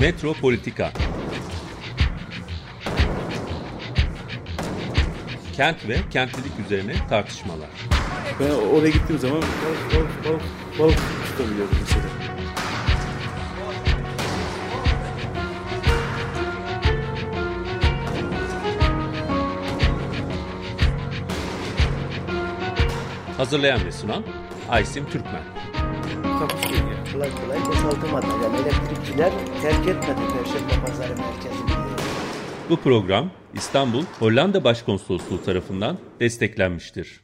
Metropolitika. Kent ve kentlilik üzerine tartışmalar. Ben oraya gittiğim zaman balık tutabiliyordum mesela. Hazırlayan ve sunan Aysim Türkmen. Takusuyor. Kolay kolay boşaltamadı. Yani elektrikçiler terk etmedi Perşembe Pazarı merkezini. Bu program İstanbul Hollanda Başkonsolosluğu tarafından desteklenmiştir.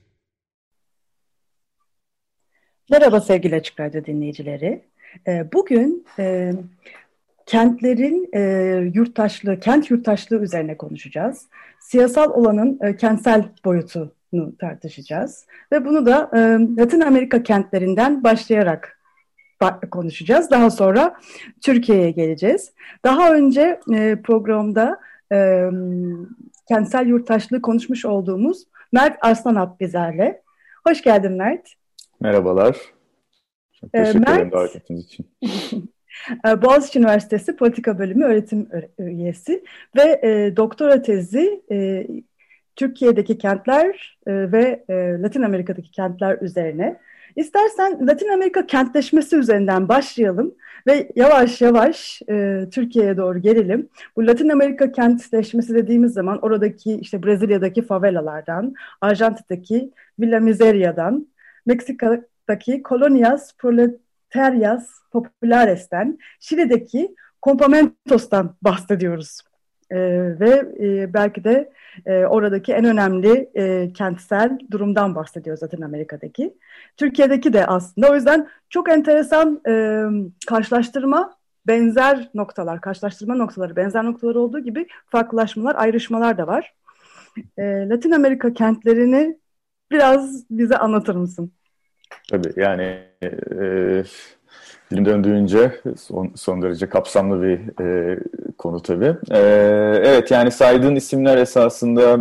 Merhaba sevgili Açık Radyo dinleyicileri. Bugün kentlerin yurttaşlığı, kent yurttaşlığı üzerine konuşacağız. Siyasal olanın kentsel boyutunu tartışacağız. Ve bunu da Latin Amerika kentlerinden başlayarak konuşacağız. Daha sonra Türkiye'ye geleceğiz. Daha önce programda kentsel yurttaşlığı konuşmuş olduğumuz Mert Arslanat bizlerle. Hoş geldin Mert. Merhabalar. Çok teşekkür ederim davet ettiğiniz için. Boğaziçi Üniversitesi Politika Bölümü öğretim üyesi ve doktora tezi Türkiye'deki kentler ve Latin Amerika'daki kentler üzerine. İstersen Latin Amerika kentleşmesi üzerinden başlayalım ve yavaş yavaş Türkiye'ye doğru gelelim. Bu Latin Amerika kentleşmesi dediğimiz zaman oradaki işte Brezilya'daki favelalardan, Arjantin'deki Villa Miseria'dan, Meksika'daki Colonias Proletarias Populares'ten, Şili'deki Campamentos''tan bahsediyoruz. Ve belki de oradaki en önemli kentsel durumdan bahsediyoruz Latin Amerika'daki. Türkiye'deki de aslında. O yüzden çok enteresan karşılaştırma noktaları, benzer noktalar olduğu gibi farklılaşmalar, ayrışmalar da var. Latin Amerika kentlerini biraz bize anlatır mısın? Tabii yani dilim döndüğünce son derece kapsamlı bir konu tabii. Evet yani saydığın isimler esasında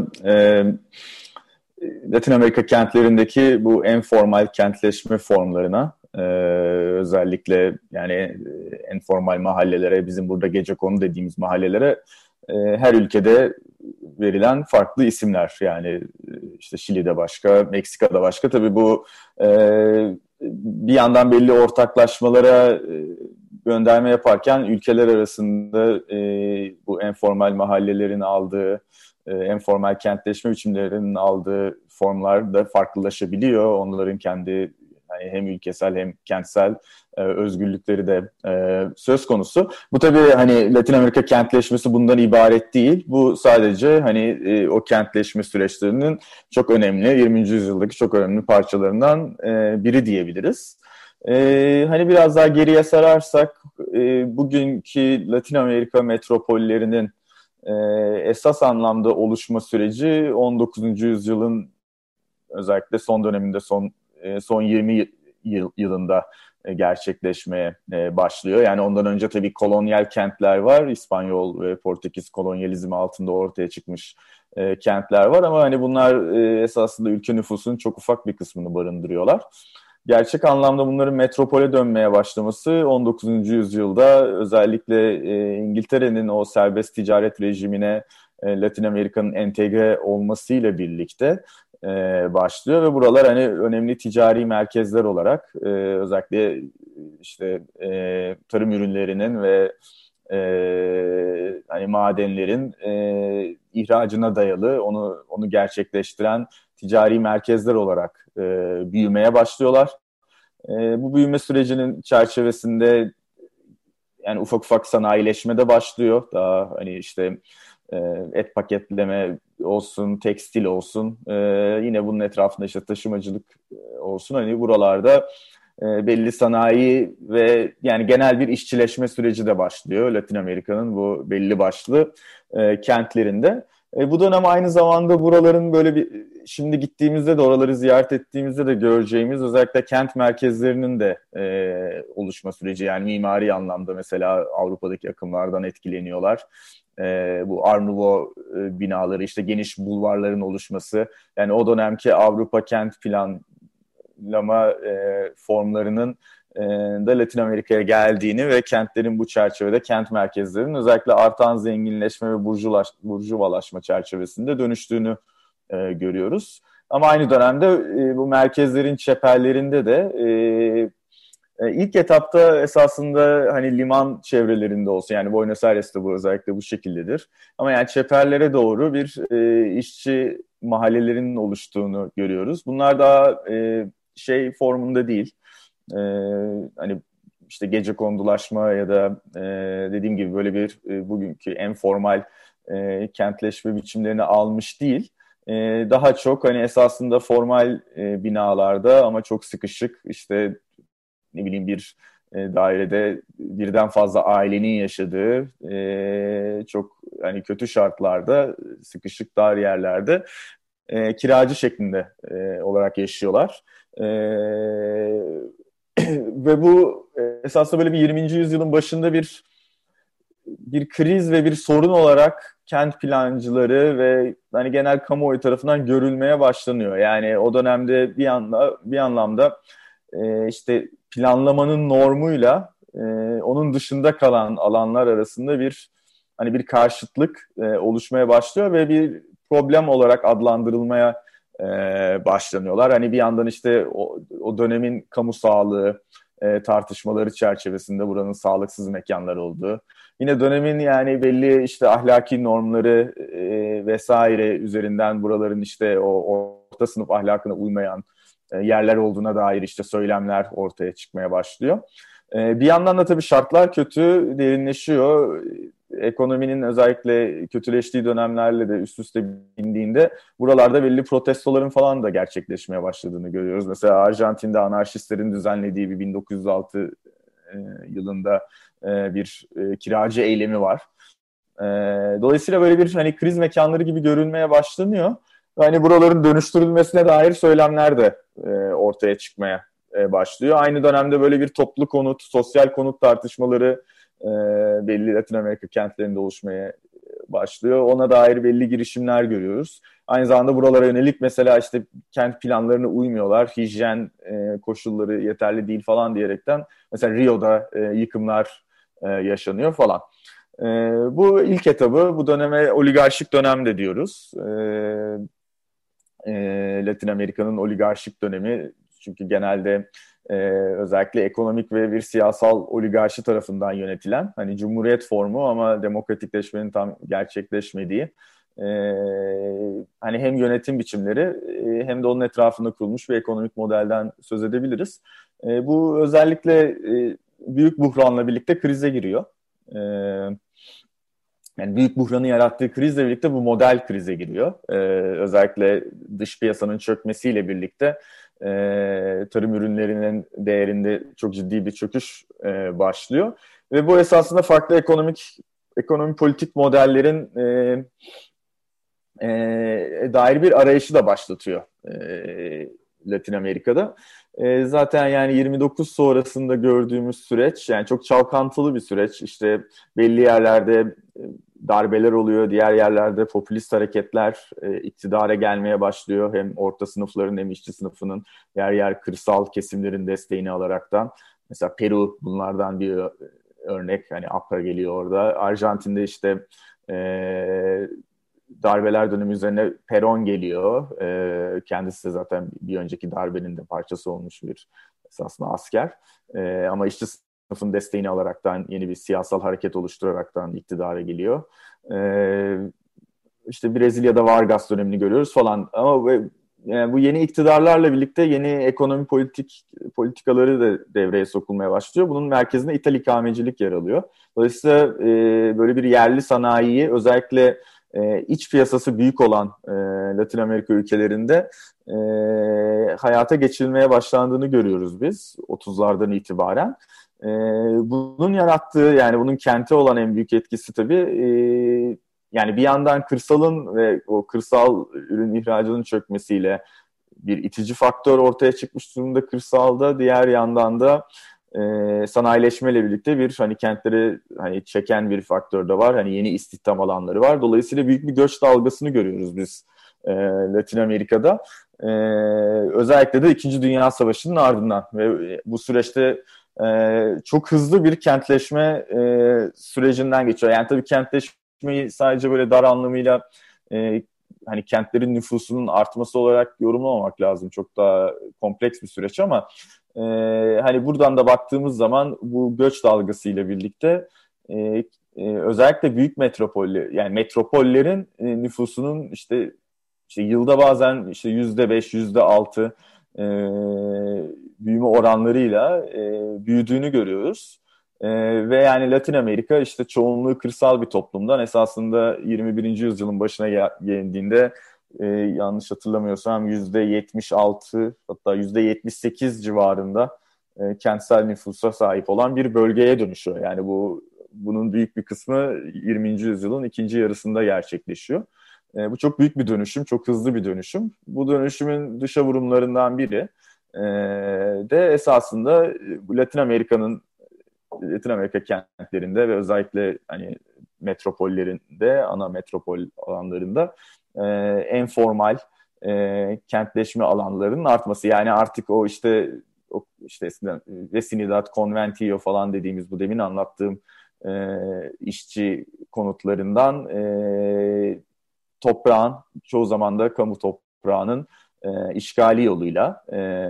Latin Amerika kentlerindeki bu en formal kentleşme formlarına özellikle yani en formal mahallelere, bizim burada gecekonu dediğimiz mahallelere her ülkede verilen farklı isimler. Yani işte Şili'de başka, Meksika'da başka. Tabii bu bir yandan belli ortaklaşmalara gönderme yaparken ülkeler arasında bu informal mahallelerin aldığı, informal kentleşme biçimlerinin aldığı formlar da farklılaşabiliyor. Onların kendi yani hem ülkesel hem kentsel özgürlükleri de söz konusu. Bu tabii hani Latin Amerika kentleşmesi bundan ibaret değil. Bu sadece hani o kentleşme süreçlerinin çok önemli, 20. yüzyıldaki çok önemli parçalarından biri diyebiliriz. Hani biraz daha geriye sararsak bugünkü Latin Amerika metropollerinin esas anlamda oluşma süreci 19. yüzyılın özellikle son döneminde son 20 yılında gerçekleşmeye başlıyor. Yani ondan önce tabii kolonyal kentler var. İspanyol ve Portekiz kolonyalizmi altında ortaya çıkmış kentler var ama hani bunlar esasında ülke nüfusunun çok ufak bir kısmını barındırıyorlar. Gerçek anlamda bunların metropole dönmeye başlaması 19. yüzyılda özellikle İngiltere'nin o serbest ticaret rejimine Latin Amerika'nın entegre olmasıyla birlikte başlıyor ve buralar hani önemli ticari merkezler olarak özellikle işte tarım ürünlerinin ve hani madenlerin ihracına dayalı onu gerçekleştiren ticari merkezler olarak büyümeye başlıyorlar. Bu büyüme sürecinin çerçevesinde yani ufak ufak sanayileşme de başlıyor. Daha hani işte et paketleme olsun, tekstil olsun, yine bunun etrafında işte taşımacılık olsun. Hani buralarda belli sanayi ve yani genel bir işçileşme süreci de başlıyor Latin Amerika'nın bu belli başlı kentlerinde. Bu dönem aynı zamanda buraların böyle bir şimdi gittiğimizde de oraları ziyaret ettiğimizde de göreceğimiz özellikle kent merkezlerinin de oluşma süreci. Yani mimari anlamda mesela Avrupa'daki akımlardan etkileniyorlar. Bu Art Nouveau binaları, işte geniş bulvarların oluşması, yani o dönemki Avrupa kent planlama formlarının da Latin Amerika'ya geldiğini ve kentlerin bu çerçevede kent merkezlerinin özellikle artan zenginleşme ve burjuvalaşma çerçevesinde dönüştüğünü görüyoruz. Ama aynı dönemde bu merkezlerin çeperlerinde de ilk etapta esasında hani liman çevrelerinde olsun, yani Buenos Aires'te bu özellikle bu şekildedir. Ama yani çeperlere doğru bir işçi mahallelerinin oluştuğunu görüyoruz. Bunlar daha şey formunda değil. Hani işte gecekondulaşma ya da dediğim gibi böyle bir bugünkü en formal kentleşme biçimlerini almış değil. Daha çok hani esasında formal binalarda ama çok sıkışık, işte ne bileyim bir dairede birden fazla ailenin yaşadığı çok hani kötü şartlarda, sıkışık dar yerlerde kiracı şeklinde olarak yaşıyorlar. Ve bu esasında böyle bir 20. yüzyılın başında bir kriz ve bir sorun olarak kent plancıları ve hani genel kamuoyu tarafından görülmeye başlanıyor. Yani o dönemde bir anlamda işte planlamanın normuyla onun dışında kalan alanlar arasında bir karşıtlık oluşmaya başlıyor ve bir problem olarak adlandırılmaya başlanıyorlar. Hani bir yandan işte o dönemin kamu sağlığı tartışmaları çerçevesinde buranın sağlıksız mekanlar olduğu, yine dönemin yani belli işte ahlaki normları vesaire üzerinden buraların işte o orta sınıf ahlakına uymayan yerler olduğuna dair işte söylemler ortaya çıkmaya başlıyor. Bir yandan da tabii şartlar kötü, derinleşiyor. Ekonominin özellikle kötüleştiği dönemlerle de üst üste bindiğinde buralarda belli protestoların falan da gerçekleşmeye başladığını görüyoruz. Mesela Arjantin'de anarşistlerin düzenlediği bir 1906 yılında bir kiracı eylemi var. Dolayısıyla böyle bir hani kriz mekanları gibi görülmeye başlanıyor. Hani buraların dönüştürülmesine dair söylemler de ortaya çıkmaya başlıyor. Aynı dönemde böyle bir toplu konut, sosyal konut tartışmaları belli Latin Amerika kentlerinde oluşmaya başlıyor. Ona dair belli girişimler görüyoruz. Aynı zamanda buralara yönelik mesela işte kent planlarına uymuyorlar, hijyen koşulları yeterli değil falan diyerekten mesela Rio'da yıkımlar yaşanıyor falan. Bu ilk etabı, bu döneme oligarşik dönem de diyoruz. Latin Amerika'nın oligarşik dönemi, çünkü genelde özellikle ekonomik ve bir siyasal oligarşi tarafından yönetilen, hani cumhuriyet formu ama demokratikleşmenin tam gerçekleşmediği hani hem yönetim biçimleri hem de onun etrafında kurulmuş bir ekonomik modelden söz edebiliriz. Bu özellikle büyük buhranla birlikte krize giriyor. Yani büyük buhranı yarattığı krizle birlikte bu model krize giriyor. Özellikle dış piyasanın çökmesiyle birlikte tarım ürünlerinin değerinde çok ciddi bir çöküş başlıyor. Ve bu esasında farklı ekonomi politik modellerin dair bir arayışı da başlatıyor Latin Amerika'da. Zaten yani 29 sonrasında gördüğümüz süreç yani çok çalkantılı bir süreç. İşte belli yerlerde darbeler oluyor, diğer yerlerde popülist hareketler iktidara gelmeye başlıyor. Hem orta sınıfların hem işçi sınıfının, yer kırsal kesimlerin desteğini alaraktan. Mesela Peru bunlardan bir örnek, hani APRA geliyor orada. Arjantin'de işte darbeler dönemi üzerine Perón geliyor. Kendisi de zaten bir önceki darbenin de parçası olmuş bir esasında asker. Ama işçi sınıfın desteğini alaraktan yeni bir siyasal hareket oluşturaraktan iktidara geliyor. İşte Brezilya'da Vargas dönemini görüyoruz falan. Ama yani bu yeni iktidarlarla birlikte yeni ekonomi politikaları da devreye sokulmaya başlıyor. Bunun merkezinde ithal ikamecilik yer alıyor. Dolayısıyla böyle bir yerli sanayiyi, özellikle iç piyasası büyük olan Latin Amerika ülkelerinde hayata geçirilmeye başlandığını görüyoruz biz 30'lardan itibaren. Bunun yarattığı, yani bunun kente olan en büyük etkisi tabii yani bir yandan kırsalın ve o kırsal ürün ihracının çökmesiyle bir itici faktör ortaya çıkmış durumda kırsalda. Diğer yandan da sanayileşmeyle birlikte bir hani kentleri hani çeken bir faktör de var. Hani yeni istihdam alanları var. Dolayısıyla büyük bir göç dalgasını görüyoruz biz Latin Amerika'da. Özellikle de İkinci Dünya Savaşı'nın ardından ve bu süreçte çok hızlı bir kentleşme sürecinden geçiyor. Yani tabii kentleşmeyi sadece böyle dar anlamıyla hani kentlerin nüfusunun artması olarak yorumlamamak lazım. Çok daha kompleks bir süreç ama hani buradan da baktığımız zaman bu göç dalgasıyla birlikte özellikle büyük metropoller, yani metropollerin nüfusunun işte yılda bazen işte %5, %6 büyüme oranlarıyla büyüdüğünü görüyoruz. Ve yani Latin Amerika işte çoğunluğu kırsal bir toplumdan esasında 21. yüzyılın başına gelindiğinde yanlış hatırlamıyorsam %76 hatta %78 civarında kentsel nüfusa sahip olan bir bölgeye dönüşüyor. Yani bunun büyük bir kısmı 20. yüzyılın ikinci yarısında gerçekleşiyor. Bu çok büyük bir dönüşüm, çok hızlı bir dönüşüm. Bu dönüşümün dışa vurumlarından biri de esasında Latin Amerika kentlerinde ve özellikle hani metropollerinde, ana metropol alanlarında en formal kentleşme alanlarının artması. Yani artık o işte eskiden Vecinidad, Conventillo falan dediğimiz bu demin anlattığım işçi konutlarından toprağın, çoğu zaman da kamu toprağının işgali yoluyla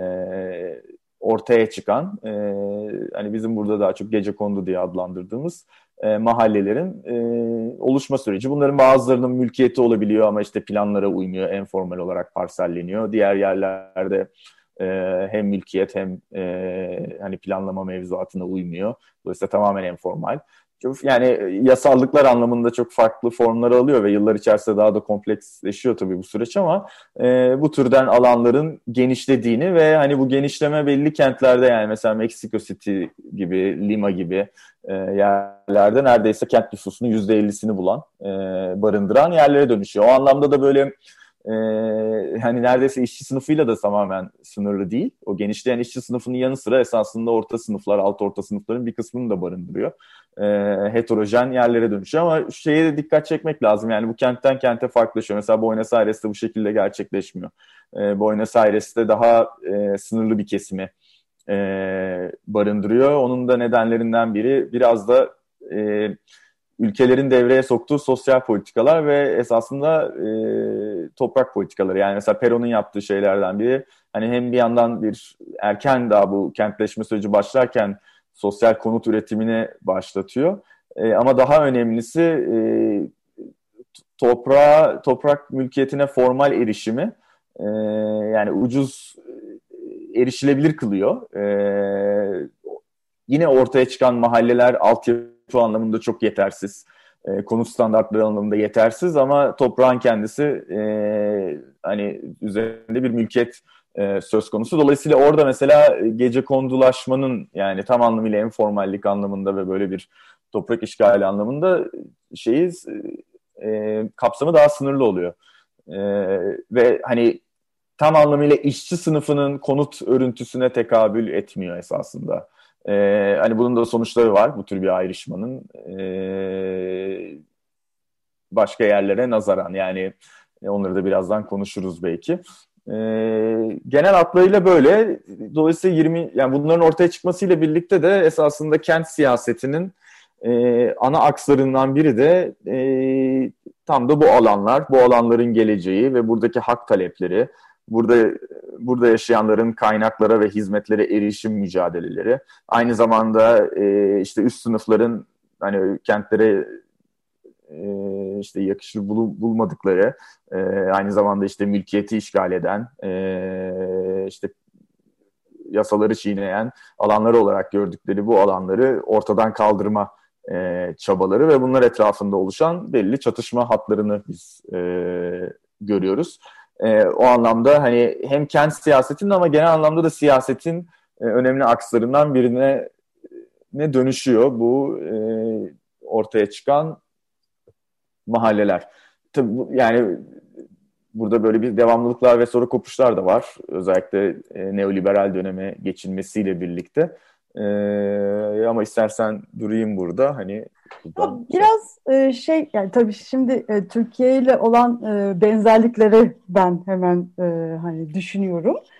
ortaya çıkan hani bizim burada daha çok gecekondu diye adlandırdığımız mahallelerin oluşma süreci. Bunların bazılarının mülkiyeti olabiliyor ama işte planlara uymuyor, informal olarak parselleniyor. Diğer yerlerde hem mülkiyet hem hani planlama mevzuatına uymuyor. Dolayısıyla tamamen informal. Yani yasallıklar anlamında çok farklı formlar alıyor ve yıllar içerisinde daha da kompleksleşiyor tabii bu süreç ama bu türden alanların genişlediğini ve hani bu genişleme belli kentlerde, yani mesela Mexico City gibi, Lima gibi yerlerde neredeyse kent nüfusunun %50'sini bulan, barındıran yerlere dönüşüyor. O anlamda da böyle hani neredeyse işçi sınıfıyla da tamamen sınırlı değil. O genişleyen işçi sınıfının yanı sıra esasında orta sınıflar, alt orta sınıfların bir kısmını da barındırıyor. Heterojen yerlere dönüşüyor ama şeye de dikkat çekmek lazım. Yani bu kentten kente farklılaşıyor. Mesela Buenos Aires'te bu şekilde gerçekleşmiyor. Buenos Aires'te daha sınırlı bir kesimi barındırıyor. Onun da nedenlerinden biri biraz da ülkelerin devreye soktuğu sosyal politikalar ve esasında toprak politikaları. Yani mesela Perón'un yaptığı şeylerden biri, hani hem bir yandan bir erken daha bu kentleşme süreci başlarken sosyal konut üretimini başlatıyor. Ama daha önemlisi toprak mülkiyetine formal erişimi yani ucuz erişilebilir kılıyor. Yine ortaya çıkan mahalleler altyapı anlamında çok yetersiz. Konut standartları anlamında yetersiz ama toprağın kendisi hani üzerinde bir mülkiyet söz konusu. Dolayısıyla orada mesela gecekondulaşmanın, yani tam anlamıyla informallik anlamında ve böyle bir toprak işgali anlamında kapsamı daha sınırlı oluyor. Ve hani tam anlamıyla işçi sınıfının konut örüntüsüne tekabül etmiyor esasında. Hani bunun da sonuçları var, bu tür bir ayrışmanın başka yerlere nazaran, yani onları da birazdan konuşuruz belki. Genel hatlarıyla böyle. Dolayısıyla yani bunların ortaya çıkmasıyla birlikte de esasında kent siyasetinin ana akslarından biri de tam da bu alanlar, bu alanların geleceği ve buradaki hak talepleri, burada yaşayanların kaynaklara ve hizmetlere erişim mücadeleleri, aynı zamanda işte üst sınıfların hani kentlere işte yakışır bulmadıkları, aynı zamanda işte mülkiyeti işgal eden, işte yasaları çiğneyen alanları olarak gördükleri bu alanları ortadan kaldırma çabaları ve bunlar etrafında oluşan belli çatışma hatlarını biz görüyoruz. O anlamda hani hem kent siyasetinin ama genel anlamda da siyasetin önemli akslarından birine dönüşüyor bu ortaya çıkan mahalleler. Tabii yani burada böyle bir devamlılıklar ve sonra kopuşlar da var. Özellikle neoliberal döneme geçilmesiyle birlikte. Ama istersen durayım burada. Hani biraz yani tabii şimdi Türkiye ile olan benzerlikleri ben hemen hani düşünüyorum.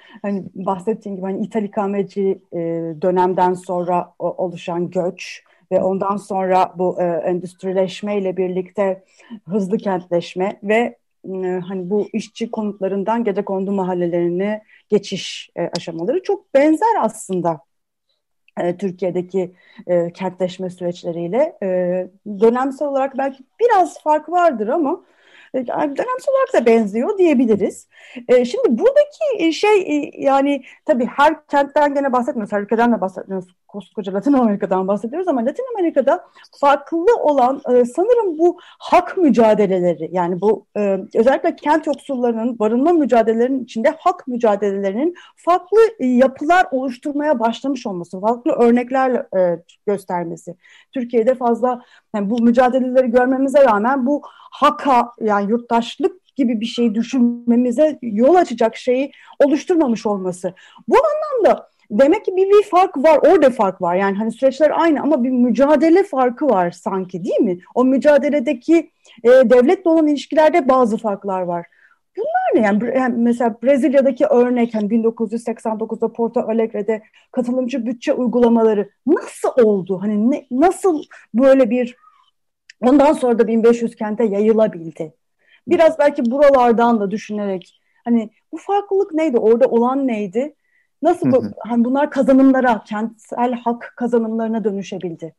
hani bahsettiğim gibi hani İthal ikameci dönemden sonra oluşan göç ve ondan sonra bu endüstrileşme ile birlikte hızlı kentleşme ve hani bu işçi konutlarından gecekondu mahallelerine geçiş aşamaları çok benzer aslında. Türkiye'deki kentleşme süreçleriyle dönemsel olarak belki biraz fark vardır ama dönemsel olarak da benziyor diyebiliriz. Şimdi buradaki yani tabii her kentten gene bahsetmiyoruz, her ülkeden de bahsetmiyoruz. Koskoca Latin Amerika'dan bahsediyoruz ama Latin Amerika'da farklı olan sanırım bu hak mücadeleleri, yani bu özellikle kent yoksullarının barınma mücadelelerinin içinde hak mücadelelerinin farklı yapılar oluşturmaya başlamış olması, farklı örnekler göstermesi. Türkiye'de fazla yani bu mücadeleleri görmemize rağmen bu haka, yani yurttaşlık gibi bir şey düşünmemize yol açacak şeyi oluşturmamış olması. Bu anlamda demek ki bir fark var, orada fark var. Yani hani süreçler aynı ama bir mücadele farkı var sanki, değil mi? O mücadeledeki devletle olan ilişkilerde bazı farklar var. Bunlar ne? Yani mesela Brezilya'daki örnek, hani 1989'da Porto Alegre'de katılımcı bütçe uygulamaları nasıl oldu? Hani nasıl böyle bir ondan sonra da 1500 kente yayılabildi? Biraz belki buralardan da düşünerek hani bu farklılık neydi? Orada olan neydi? Nasıl hani bunlar kazanımlara, kentsel hak kazanımlarına dönüşebildi?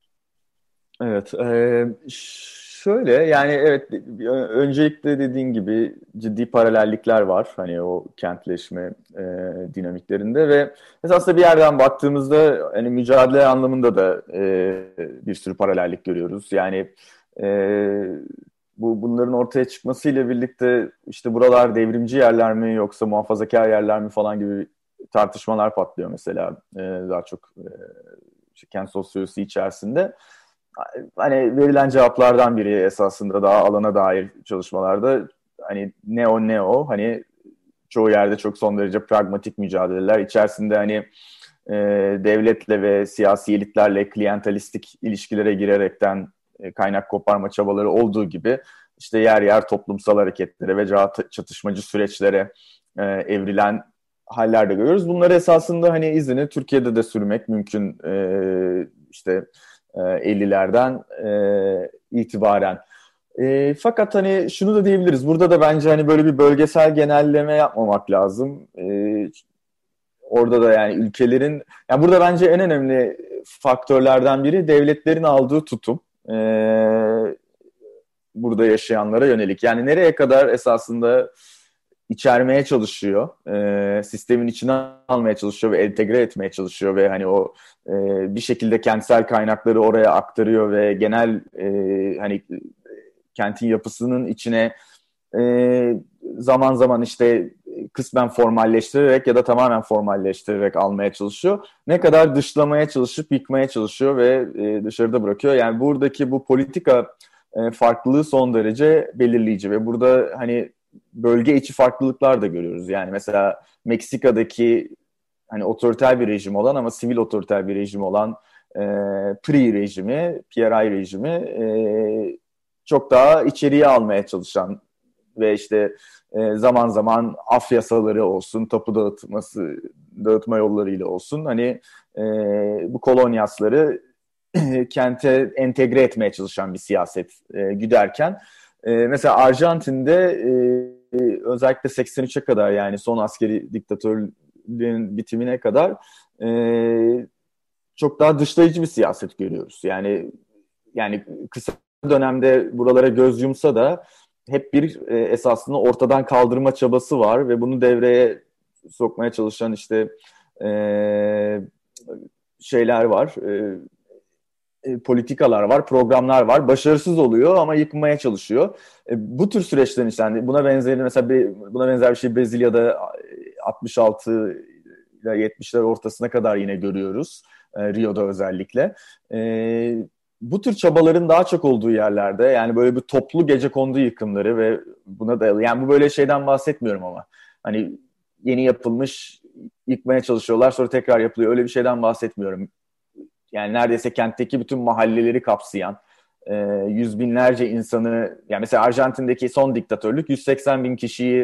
Evet, şöyle yani evet, öncelikle dediğin gibi ciddi paralellikler var hani o kentleşme dinamiklerinde ve esasında bir yerden baktığımızda hani mücadele anlamında da bir sürü paralellik görüyoruz. Yani bunların ortaya çıkmasıyla birlikte işte buralar devrimci yerler mi yoksa muhafazakar yerler mi falan gibi tartışmalar patlıyor mesela daha çok kent sosyolojisi içerisinde. Hani verilen cevaplardan biri esasında daha alana dair çalışmalarda hani ne o hani çoğu yerde çok son derece pragmatik mücadeleler içerisinde hani devletle ve siyasi elitlerle klientelistik ilişkilere girerekten kaynak koparma çabaları olduğu gibi işte yer yer toplumsal hareketlere ve çatışmacı süreçlere evrilen haller de görüyoruz. Bunları esasında hani izini Türkiye'de de sürmek mümkün işte 50'lerden itibaren. Fakat hani şunu da diyebiliriz. Burada da bence hani böyle bir bölgesel genelleme yapmamak lazım. Orada da yani ülkelerin, yani burada bence en önemli faktörlerden biri devletlerin aldığı tutum. Burada yaşayanlara yönelik. Yani nereye kadar esasında içermeye çalışıyor, sistemin içine almaya çalışıyor ve entegre etmeye çalışıyor ve hani o bir şekilde kentsel kaynakları oraya aktarıyor ve genel hani kentin yapısının içine zaman zaman işte kısmen formalleştirerek ya da tamamen formalleştirerek almaya çalışıyor. Ne kadar dışlamaya çalışıp yıkmaya çalışıyor ve dışarıda bırakıyor. Yani buradaki bu politika farklılığı son derece belirleyici ve burada hani bölge içi farklılıklar da görüyoruz. Yani mesela Meksika'daki hani otoriter bir rejim olan ama sivil otoriter bir rejim olan PRI rejimi, PRI rejimi çok daha içeriye almaya çalışan ve işte zaman zaman af yasaları olsun, tapu dağıtma yollarıyla olsun hani bu kolonyasları kente entegre etmeye çalışan bir siyaset güderken mesela Arjantin'de özellikle 83'e kadar yani son askeri diktatörlüğün bitimine kadar çok daha dışlayıcı bir siyaset görüyoruz. Yani kısa dönemde buralara göz yumsa da hep bir esasında ortadan kaldırma çabası var ve bunu devreye sokmaya çalışan işte şeyler var. Politikalar var, programlar var. Başarısız oluyor ama yıkmaya çalışıyor. Bu tür süreçlerin işte yani buna benzer bir şey Brezilya'da 66 ile 70'ler ortasına kadar yine görüyoruz. Rio'da özellikle. Bu tür çabaların daha çok olduğu yerlerde yani böyle bir toplu gecekondu yıkımları ve buna dayalı. Yani bu böyle şeyden bahsetmiyorum ama hani yeni yapılmış yıkmaya çalışıyorlar sonra tekrar yapılıyor. Öyle bir şeyden bahsetmiyorum. Yani neredeyse kentteki bütün mahalleleri kapsayan yüz binlerce insanı, yani mesela Arjantin'deki son diktatörlük 180 bin kişiyi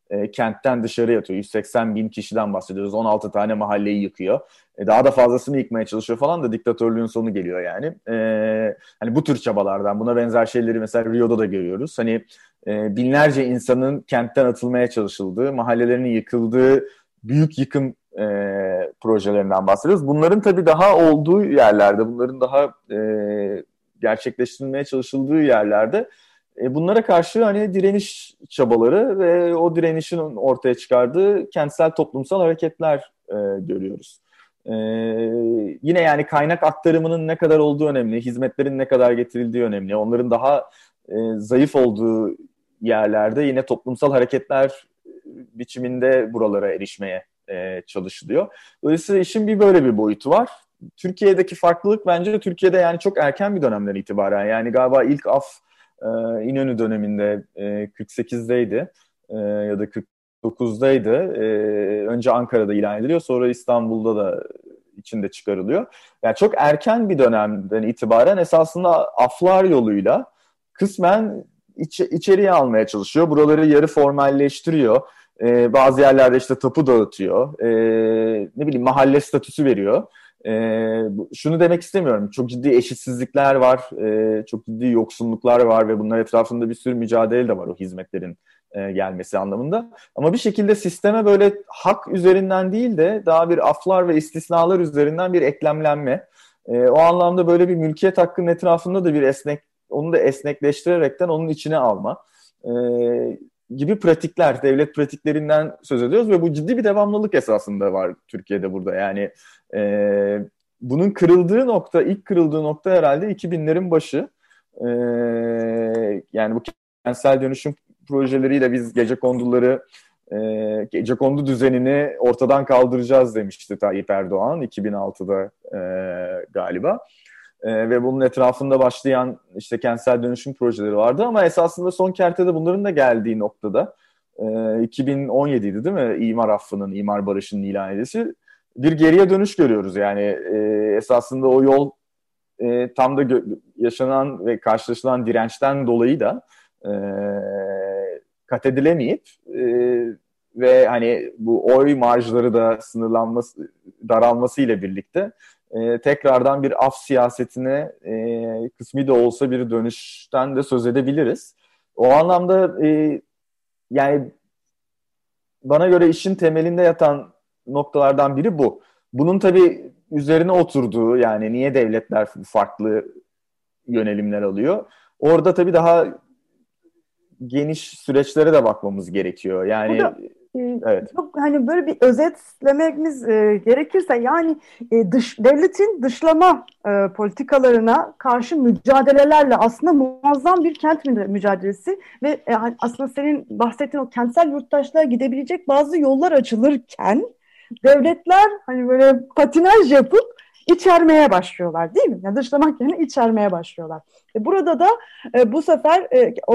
kentten dışarı atıyor. 180 bin kişiden bahsediyoruz. 16 tane mahalleyi yıkıyor. Daha da fazlasını yıkmaya çalışıyor falan da diktatörlüğün sonu geliyor yani. Hani bu tür çabalardan, buna benzer şeyleri mesela Rio'da da görüyoruz. Hani binlerce insanın kentten atılmaya çalışıldığı, mahallelerinin yıkıldığı büyük yıkım projelerinden bahsediyoruz. Bunların tabii daha olduğu yerlerde, bunların daha gerçekleştirilmeye çalışıldığı yerlerde bunlara karşı hani direniş çabaları ve o direnişin ortaya çıkardığı kentsel toplumsal hareketler görüyoruz. Yine yani kaynak aktarımının ne kadar olduğu önemli, hizmetlerin ne kadar getirildiği önemli. Onların daha zayıf olduğu yerlerde yine toplumsal hareketler biçiminde buralara erişmeye çalışılıyor. Dolayısıyla işin böyle bir boyutu var. Türkiye'deki farklılık bence Türkiye'de yani çok erken bir dönemden itibaren, yani galiba ilk af İnönü döneminde 48'deydi ya da 49'daydı. Önce Ankara'da ilan ediliyor, sonra İstanbul'da da içinde çıkarılıyor. Yani çok erken bir dönemden itibaren esasında aflar yoluyla kısmen içeriye almaya çalışıyor. Buraları yarı formalleştiriyor. Bazı yerlerde işte tapu dağıtıyor. Ne bileyim, mahalle statüsü veriyor. Şunu demek istemiyorum. Çok ciddi eşitsizlikler var. Çok ciddi yoksunluklar var ve bunlar etrafında bir sürü mücadele de var o hizmetlerin gelmesi anlamında. Ama bir şekilde sisteme böyle hak üzerinden değil de daha bir aflar ve istisnalar üzerinden bir eklemlenme. O anlamda böyle bir mülkiyet hakkının etrafında da onu da esnekleştirerekten onun içine alma gibi pratikler, devlet pratiklerinden söz ediyoruz ve bu ciddi bir devamlılık esasında var Türkiye'de burada. Yani bunun ilk kırıldığı nokta herhalde 2000'lerin başı. Yani bu kentsel dönüşüm projeleriyle biz gecekondu düzenini ortadan kaldıracağız demişti Tayyip Erdoğan 2006'da galiba. Ve bunun etrafında başlayan işte kentsel dönüşüm projeleri vardı ama esasında son kertede bunların da geldiği noktada 2017'ydi değil mi? İmar barışının ilan edilmesi. Bir geriye dönüş görüyoruz yani esasında o yol tam da yaşanan ve karşılaşılan dirençten dolayı da kat edilemeyip ve hani bu oy marjları da daralması ile birlikte tekrardan bir af siyasetine kısmi de olsa bir dönüşten de söz edebiliriz. O anlamda yani bana göre işin temelinde yatan noktalardan biri bu. Bunun tabii üzerine oturduğu, yani niye devletler farklı yönelimler alıyor? Orada tabii daha geniş süreçlere de bakmamız gerekiyor. Yani evet. Çok hani böyle bir özetlememiz gerekirse yani devletin dışlama politikalarına karşı mücadelelerle aslında muazzam bir kent mücadelesi ve aslında senin bahsettiğin o kentsel yurttaşlığa gidebilecek bazı yollar açılırken devletler hani böyle patinaj yapıp içermeye başlıyorlar, değil mi? Yani dışlamak yerine içermeye başlıyorlar. Burada da bu sefer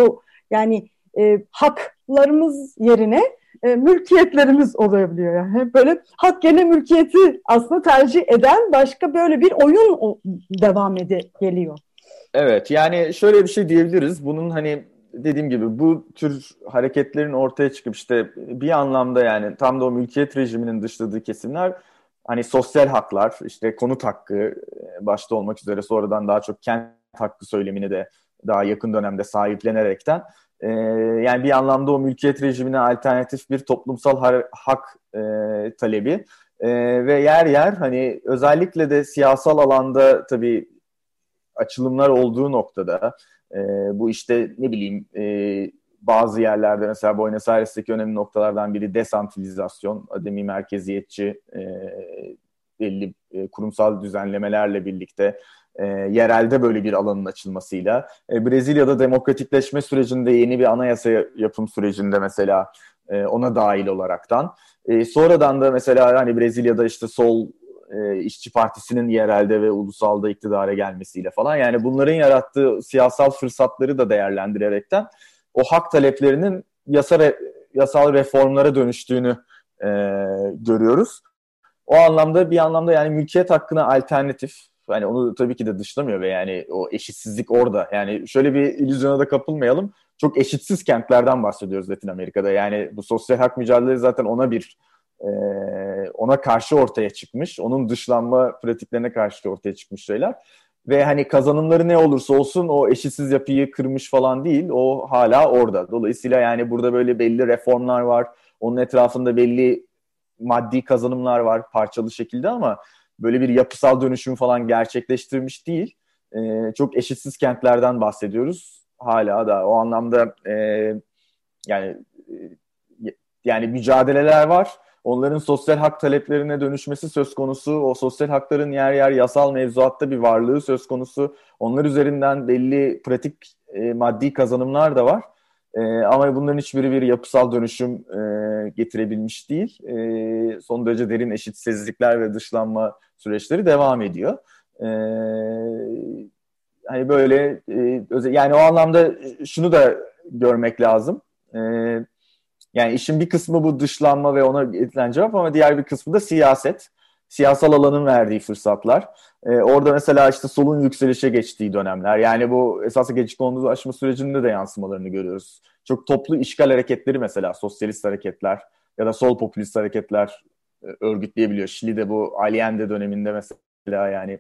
haklarımız yerine mülkiyetlerimiz olabiliyor. Yani böyle hak yerine mülkiyeti aslında tercih eden başka böyle bir oyun devam geliyor. Evet, yani şöyle bir şey diyebiliriz. Bunun hani dediğim gibi bu tür hareketlerin ortaya çıkıp işte bir anlamda yani tam da o mülkiyet rejiminin dışladığı kesimler hani sosyal haklar, işte konut hakkı başta olmak üzere sonradan daha çok kent hakkı söylemini de daha yakın dönemde sahiplenerekten yani bir anlamda o mülkiyet rejimine alternatif bir toplumsal hak talebi ve yer yer hani özellikle de siyasal alanda tabii açılımlar olduğu noktada bu işte ne bileyim bazı yerlerde mesela Buenos Aires'teki önemli noktalardan biri desantralizasyon, ademi merkeziyetçi belli kurumsal düzenlemelerle birlikte yerelde böyle bir alanın açılmasıyla Brezilya'da demokratikleşme sürecinde yeni bir anayasa yapım sürecinde mesela ona dahil olaraktan sonradan da mesela hani Brezilya'da işte Sol İşçi Partisi'nin yerelde ve ulusalda iktidara gelmesiyle falan yani bunların yarattığı siyasal fırsatları da değerlendirerekten o hak taleplerinin yasal reformlara dönüştüğünü görüyoruz. O anlamda bir anlamda yani mülkiyet hakkına alternatif, yani onu tabii ki de dışlamıyor ve yani o eşitsizlik orada. Yani şöyle bir illüzyona da kapılmayalım. çok eşitsiz kentlerden bahsediyoruz Latin Amerika'da. Yani bu sosyal hak mücadeleleri zaten ona karşı ortaya çıkmış. Onun dışlanma pratiklerine karşı ortaya çıkmış şeyler. Ve hani kazanımları ne olursa olsun o eşitsiz yapıyı kırmış falan değil. O hala orada. Dolayısıyla yani burada böyle belli reformlar var. Onun etrafında belli maddi kazanımlar var parçalı şekilde ama böyle bir yapısal dönüşüm falan gerçekleştirmiş değil. Çok eşitsiz kentlerden bahsediyoruz. Hala da o anlamda yani yani mücadeleler var. Onların sosyal hak taleplerine dönüşmesi söz konusu. O sosyal hakların yer yer yasal mevzuatta bir varlığı söz konusu. Onlar üzerinden belli pratik maddi kazanımlar da var. Ama bunların hiçbiri bir yapısal dönüşüm getirebilmiş değil. Son derece derin eşitsizlikler ve dışlanma süreçleri devam ediyor. Hani böyle yani o anlamda şunu da görmek lazım. Yani işin bir kısmı bu dışlanma ve ona edilen cevap ama diğer bir kısmı da siyaset. Siyasal alanın verdiği fırsatlar. Orada mesela işte solun yükselişe geçtiği dönemler. Yani bu esasında gecikmeli sürecinde de yansımalarını görüyoruz. Çok toplu işgal hareketleri mesela sosyalist hareketler ya da sol popülist hareketler örgütleyebiliyor. Şili'de bu Allende döneminde mesela yani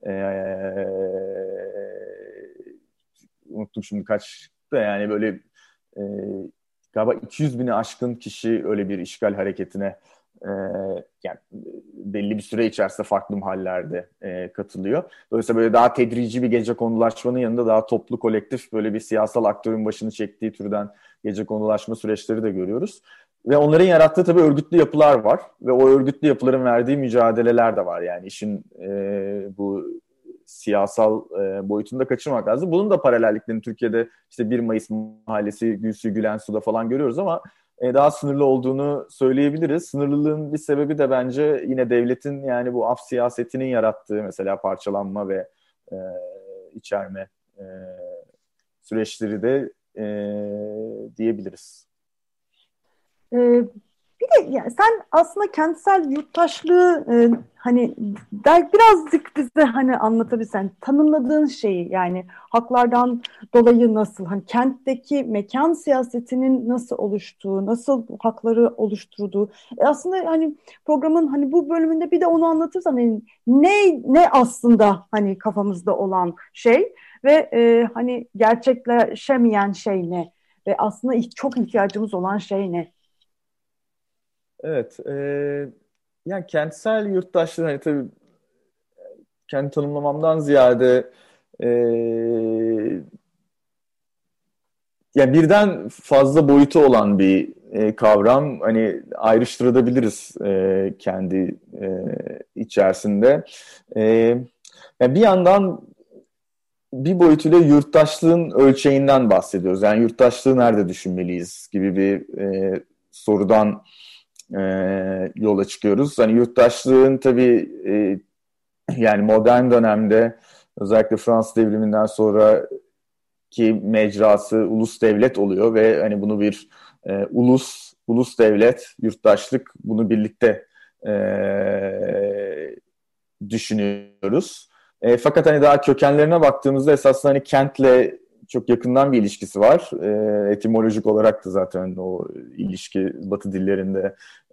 unuttum şimdi kaç da yani böyle galiba 200 bini aşkın kişi öyle bir işgal hareketine yani belli bir süre içerisinde farklı mahallelerde katılıyor. Dolayısıyla böyle daha tedrici bir gecekondulaşmanın yanında daha toplu kolektif böyle bir siyasal aktörün başını çektiği türden gecekondulaşma süreçleri de görüyoruz. Ve onların yarattığı tabii örgütlü yapılar var ve o örgütlü yapıların verdiği mücadeleler de var. Yani işin bu siyasal boyutunu da kaçırmak lazım. Bunun da paralelliklerini Türkiye'de işte 1 Mayıs Mahallesi, Gülsü, Gülensu'da falan görüyoruz ama daha sınırlı olduğunu söyleyebiliriz. Sınırlılığın bir sebebi de bence yine devletin yani bu af siyasetinin yarattığı mesela parçalanma ve içerme süreçleri de diyebiliriz. Bir de yani sen aslında kentsel yurttaşlığı hani birazcık bize hani anlatabilsen tanımladığın şeyi yani haklardan dolayı nasıl hani kentteki mekan siyasetinin nasıl oluştuğu, nasıl hakları oluşturduğu aslında hani programın hani bu bölümünde bir de onu anlatırsan hani ne aslında hani kafamızda olan şey ve hani gerçekleşemeyen şey ne ve aslında çok ihtiyacımız olan şey ne? Evet, yani kentsel yurttaşlığı hani tabii kendi tanımlamamdan ziyade yani birden fazla boyutu olan bir kavram. Hani ayrıştırabiliriz kendi içerisinde. Yani bir yandan bir boyutuyla yurttaşlığın ölçeğinden bahsediyoruz. Yani yurttaşlığı nerede düşünmeliyiz gibi bir sorudan yola çıkıyoruz. Hani yurttaşlığın tabii yani modern dönemde özellikle Fransız devriminden sonraki mecrası ulus devlet oluyor ve hani bunu bir ulus devlet, yurttaşlık bunu birlikte düşünüyoruz. Fakat hani daha kökenlerine baktığımızda esasında hani kentle çok yakından bir ilişkisi var. Etimolojik olarak da zaten o ilişki Batı dillerinde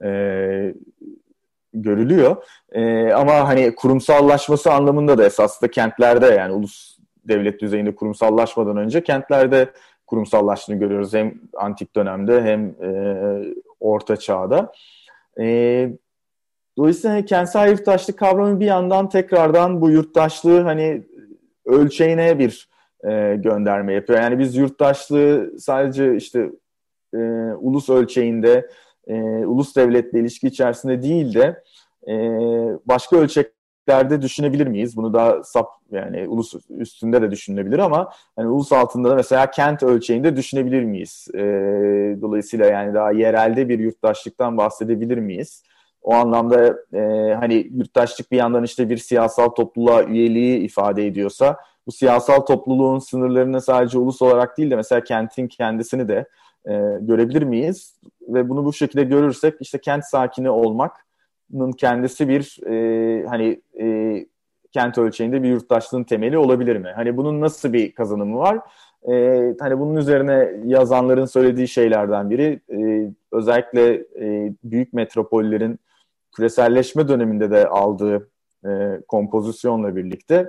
görülüyor. Ama hani kurumsallaşması anlamında da esasında kentlerde yani ulus devlet düzeyinde kurumsallaşmadan önce kentlerde kurumsallaştığını görüyoruz. Hem antik dönemde hem orta çağda. Dolayısıyla hani kentsel yurttaşlık kavramı bir yandan tekrardan bu yurttaşlığı hani ölçeğine bir gönderme yapıyor. Yani biz yurttaşlığı sadece işte ulus ölçeğinde, ulus devletle ilişki içerisinde değil de başka ölçeklerde düşünebilir miyiz? Bunu daha yani ulus üstünde de düşünülebilir ama hani ulus altında da mesela kent ölçeğinde düşünebilir miyiz? Dolayısıyla yani daha yerelde bir yurttaşlıktan bahsedebilir miyiz? O anlamda hani yurttaşlık bir yandan işte bir siyasal topluluğa üyeliği ifade ediyorsa bu siyasal topluluğun sınırlarını sadece ulus olarak değil de mesela kentin kendisini de görebilir miyiz? Ve bunu bu şekilde görürsek işte kent sakini olmanın kendisi bir hani kent ölçeğinde bir yurttaşlığın temeli olabilir mi? Hani bunun nasıl bir kazanımı var? Hani bunun üzerine yazanların söylediği şeylerden biri özellikle büyük metropollerin küreselleşme döneminde de aldığı kompozisyonla birlikte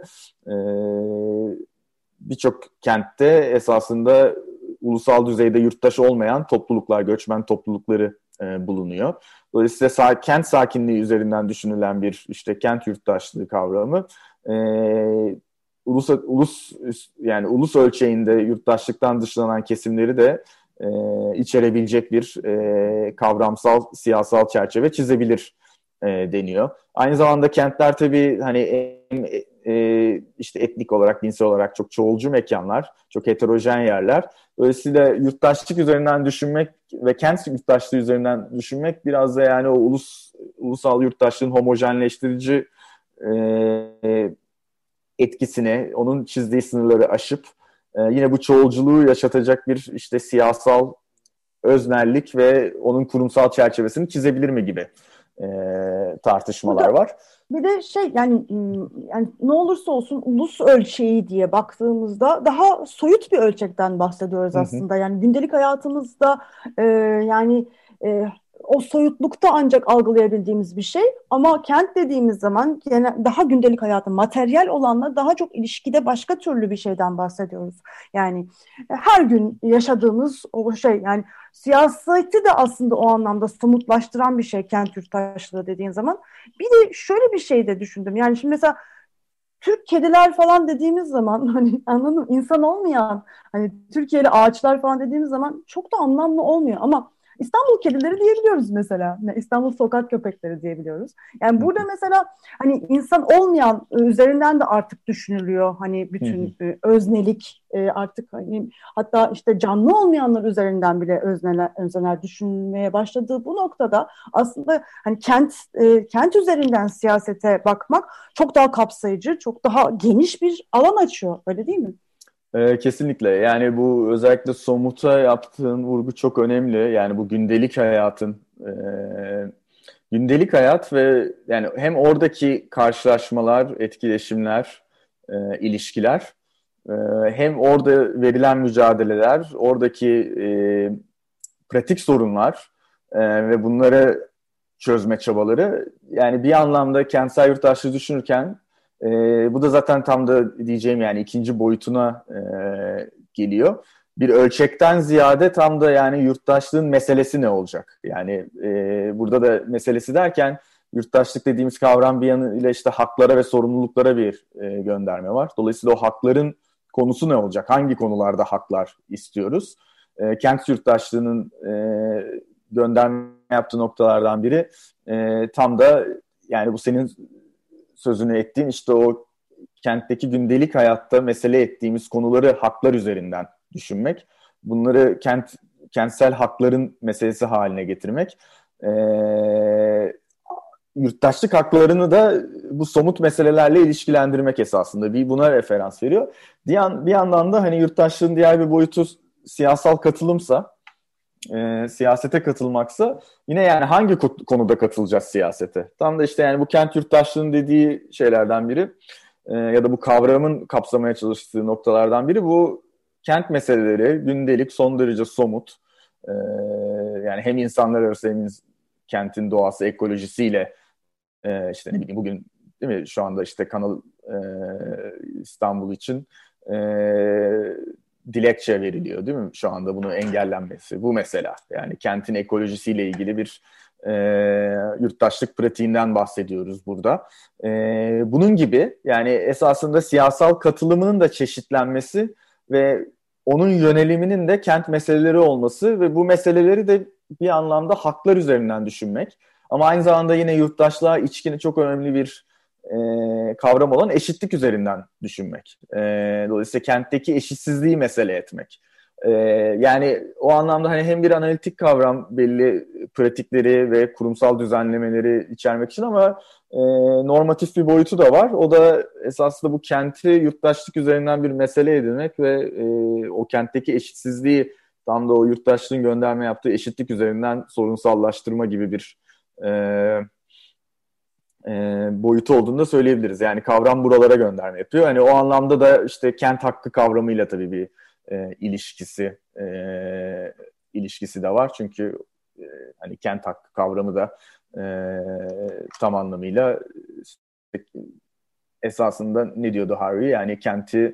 birçok kentte esasında ulusal düzeyde yurttaş olmayan topluluklar, göçmen toplulukları bulunuyor. Dolayısıyla kent sakinliği üzerinden düşünülen bir işte kent yurttaşlığı kavramı ulus ölçeğinde yurttaşlıktan dışlanan kesimleri de içerebilecek bir kavramsal siyasal çerçeve çizebilir deniyor. Aynı zamanda kentler tabii hani işte etnik olarak, dinsel olarak çok çoğulcu mekanlar, çok heterojen yerler. Dolayısıyla yurttaşlık üzerinden düşünmek ve kent yurttaşlığı üzerinden düşünmek biraz da yani o ulusal yurttaşlığın homojenleştirici etkisini, onun çizdiği sınırları aşıp yine bu çoğulculuğu yaşatacak bir işte siyasal öznellik ve onun kurumsal çerçevesini çizebilir mi gibi tartışmalar var. Bir de yani ne olursa olsun ulus ölçeği diye baktığımızda daha soyut bir ölçekten bahsediyoruz aslında. Yani gündelik hayatımızda o soyutlukta ancak algılayabildiğimiz bir şey. Ama kent dediğimiz zaman daha gündelik hayatın materyal olanla daha çok ilişkide başka türlü bir şeyden bahsediyoruz. Yani her gün yaşadığımız o şey, yani siyaseti de aslında o anlamda somutlaştıran bir şey kent yurttaşlığı dediğin zaman. Bir de şöyle bir şey de düşündüm. Yani şimdi mesela Türk kediler falan dediğimiz zaman hani anladın mı? İnsan olmayan hani Türkiye'li ağaçlar falan dediğimiz zaman çok da anlamlı olmuyor ama İstanbul kedileri diyebiliyoruz mesela. İstanbul sokak köpekleri diyebiliyoruz. Yani burada mesela hani insan olmayan üzerinden de artık düşünülüyor. Hani bütün öznelik artık hani hatta işte canlı olmayanlar üzerinden bile özneler düşünmeye başladığı bu noktada aslında hani kent üzerinden siyasete bakmak çok daha kapsayıcı, çok daha geniş bir alan açıyor. Öyle değil mi? Kesinlikle. Yani bu özellikle somuta yaptığın vurgu çok önemli. Yani bu gündelik hayat ve yani hem oradaki karşılaşmalar, etkileşimler, ilişkiler, hem orada verilen mücadeleler, oradaki pratik sorunlar ve bunları çözme çabaları. Yani bir anlamda kentsel yurttaşlığı düşünürken bu da zaten tam da diyeceğim yani ikinci boyutuna geliyor. Bir ölçekten ziyade tam da yani yurttaşlığın meselesi ne olacak? Yani burada da meselesi derken yurttaşlık dediğimiz kavram bir yanıyla işte haklara ve sorumluluklara bir gönderme var. Dolayısıyla o hakların konusu ne olacak? Hangi konularda haklar istiyoruz? Kent yurttaşlığının gönderme yaptığı noktalardan biri tam da yani bu senin sözünü ettiğin işte o kentteki gündelik hayatta mesele ettiğimiz konuları haklar üzerinden düşünmek. Bunları kentsel hakların meselesi haline getirmek. Yurttaşlık haklarını da bu somut meselelerle ilişkilendirmek esasında buna referans veriyor. Bir yandan da hani yurttaşlığın diğer bir boyutu siyasal katılımsa, siyasete katılmaksa yine yani hangi konuda katılacağız siyasete? Tam da işte yani bu kent yurttaşlığının dediği şeylerden biri ya da bu kavramın kapsamaya çalıştığı noktalardan biri bu kent meseleleri gündelik son derece somut. Yani hem insanlar arası hem kentin doğası, ekolojisiyle işte ne bileyim bugün değil mi şu anda işte Kanal İstanbul için dilekçe veriliyor değil mi? Şu anda bunu engellenmesi. Bu mesela yani kentin ekolojisiyle ilgili bir yurttaşlık pratiğinden bahsediyoruz burada. Bunun gibi yani esasında siyasal katılımının da çeşitlenmesi ve onun yöneliminin de kent meseleleri olması ve bu meseleleri de bir anlamda haklar üzerinden düşünmek. Ama aynı zamanda yine yurttaşlığa içkin çok önemli bir kavram olan eşitlik üzerinden düşünmek. Dolayısıyla kentteki eşitsizliği mesele etmek. Yani o anlamda hani hem bir analitik kavram belli pratikleri ve kurumsal düzenlemeleri içermek için ama normatif bir boyutu da var. O da esasında bu kenti yurttaşlık üzerinden bir mesele edinmek ve o kentteki eşitsizliği tam da o yurttaşlığın gönderme yaptığı eşitlik üzerinden sorunsallaştırma gibi bir boyutu olduğunu da söyleyebiliriz. Yani kavram buralara gönderme yapıyor. Hani o anlamda da işte kent hakkı kavramıyla tabii bir ilişkisi de var. Çünkü hani kent hakkı kavramı da tam anlamıyla esasında ne diyordu Harvey? Yani kenti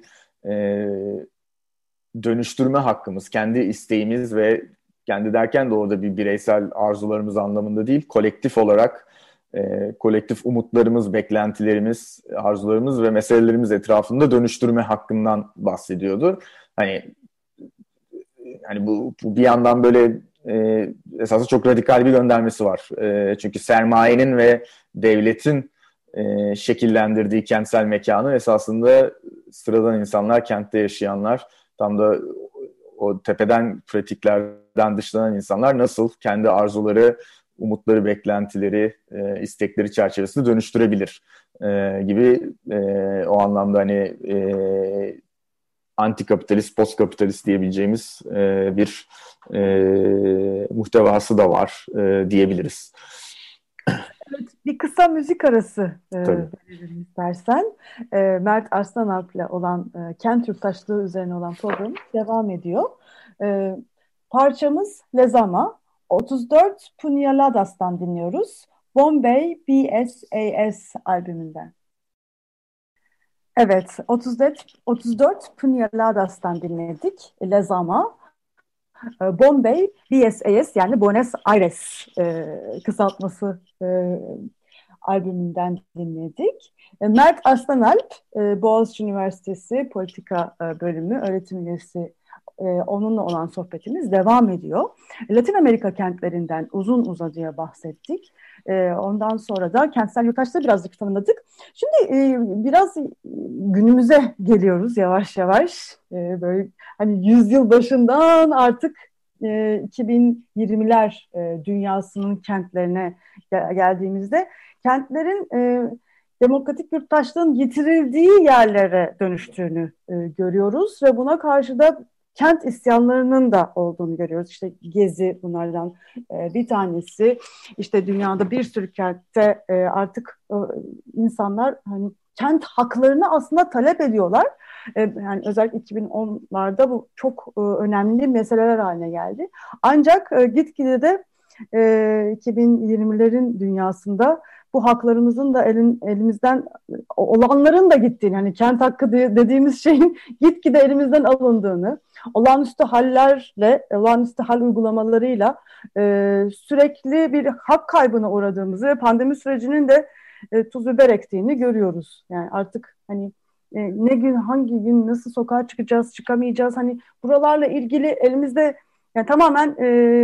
dönüştürme hakkımız, kendi isteğimiz ve kendi derken de orada bir bireysel arzularımız anlamında değil, kolektif olarak kolektif umutlarımız, beklentilerimiz, arzularımız ve meselelerimiz etrafında dönüştürme hakkından bahsediyordu. Hani bu bir yandan böyle esasında çok radikal bir göndermesi var. Çünkü sermayenin ve devletin şekillendirdiği kentsel mekanı esasında sıradan insanlar, kentte yaşayanlar, tam da o tepeden pratiklerden dışlanan insanlar nasıl kendi arzuları, umutları, beklentileri, istekleri çerçevesinde dönüştürebilir gibi o anlamda hani antikapitalist, postkapitalist diyebileceğimiz bir muhtevası da var diyebiliriz. Evet, bir kısa müzik arası verelim istersen. Mert Arslanalp'le olan kent yurttaşlığı üzerine olan program devam ediyor. Parçamız Lezama. 34 Punyaladas'tan dinliyoruz. Bombay BSAS albümünden. Evet, 34 Punyaladas'tan dinledik. Lezama. Bombay BSAS yani Buenos Aires kısaltması albümünden dinledik. Mert Arslanalp, Boğaziçi Üniversitesi Politika Bölümü öğretim üyesi, onunla olan sohbetimiz devam ediyor. Latin Amerika kentlerinden uzun uzadıya bahsettik. Ondan sonra da kentsel yurttaşlığı birazcık tanımladık. Şimdi biraz günümüze geliyoruz yavaş yavaş. Böyle hani yüzyıl başından artık 2020'ler dünyasının kentlerine geldiğimizde kentlerin demokratik yurttaşlığın yitirildiği yerlere dönüştüğünü görüyoruz ve buna karşı da kent isyanlarının da olduğunu görüyoruz. İşte Gezi bunlardan bir tanesi. İşte dünyada bir sürü kentte artık insanlar hani kent haklarını aslında talep ediyorlar. Yani özellikle 2010'larda bu çok önemli meseleler haline geldi. Ancak gitgide de 2020'lerin dünyasında bu haklarımızın da elimizden olanların da gittiğini, hani kent hakkı dediğimiz şeyin gitgide elimizden alındığını, olağanüstü hallerle, olağanüstü hal uygulamalarıyla sürekli bir hak kaybına uğradığımızı ve pandemi sürecinin de tuz biber ektiğini görüyoruz. Yani artık hani ne gün, hangi gün, nasıl sokağa çıkacağız, çıkamayacağız, hani buralarla ilgili elimizde yani tamamen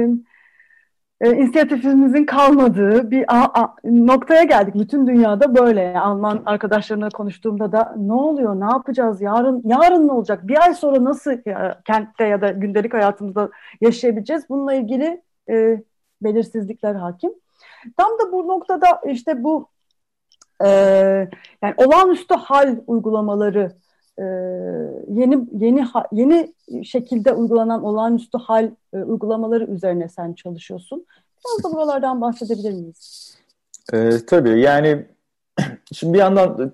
inisiyatifimizin kalmadığı bir noktaya geldik. Bütün dünyada böyle. Yani Alman arkadaşlarımla konuştuğumda da ne oluyor, ne yapacağız, yarın ne olacak, bir ay sonra nasıl kentte ya da gündelik hayatımızda yaşayabileceğiz? Bununla ilgili belirsizlikler hakim. Tam da bu noktada işte bu yani olağanüstü hal uygulamaları, yeni şekilde uygulanan olağanüstü hal uygulamaları üzerine sen çalışıyorsun. Biraz da buralardan bahsedebilir miyiz? Tabii yani şimdi bir yandan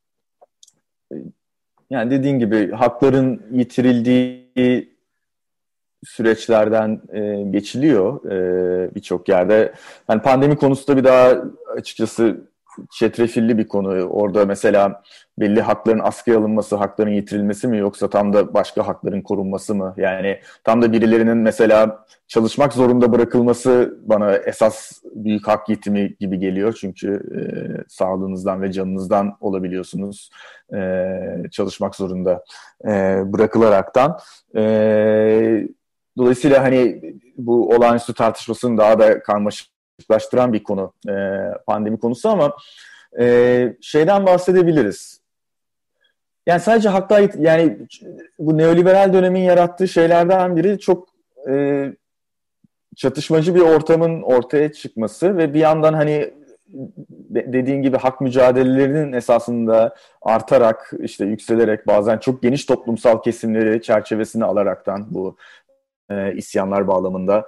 yani dediğin gibi hakların yitirildiği süreçlerden geçiliyor birçok yerde. Yani pandemi konusu da bir daha açıkçası çetrefilli bir konu. Orada mesela belli hakların askıya alınması, hakların yitirilmesi mi yoksa tam da başka hakların korunması mı? Yani tam da birilerinin mesela çalışmak zorunda bırakılması bana esas büyük hak yitimi gibi geliyor. Çünkü sağlığınızdan ve canınızdan olabiliyorsunuz çalışmak zorunda bırakılaraktan. Dolayısıyla hani bu olağanüstü tartışmasını daha da karmaşıklaştıran bir konu pandemi konusu ama şeyden bahsedebiliriz. Yani sadece haklar, yani bu neoliberal dönemin yarattığı şeylerden biri çok çatışmacı bir ortamın ortaya çıkması ve bir yandan hani dediğin gibi hak mücadelelerinin esasında artarak, işte yükselerek, bazen çok geniş toplumsal kesimleri çerçevesine alaraktan bu isyanlar bağlamında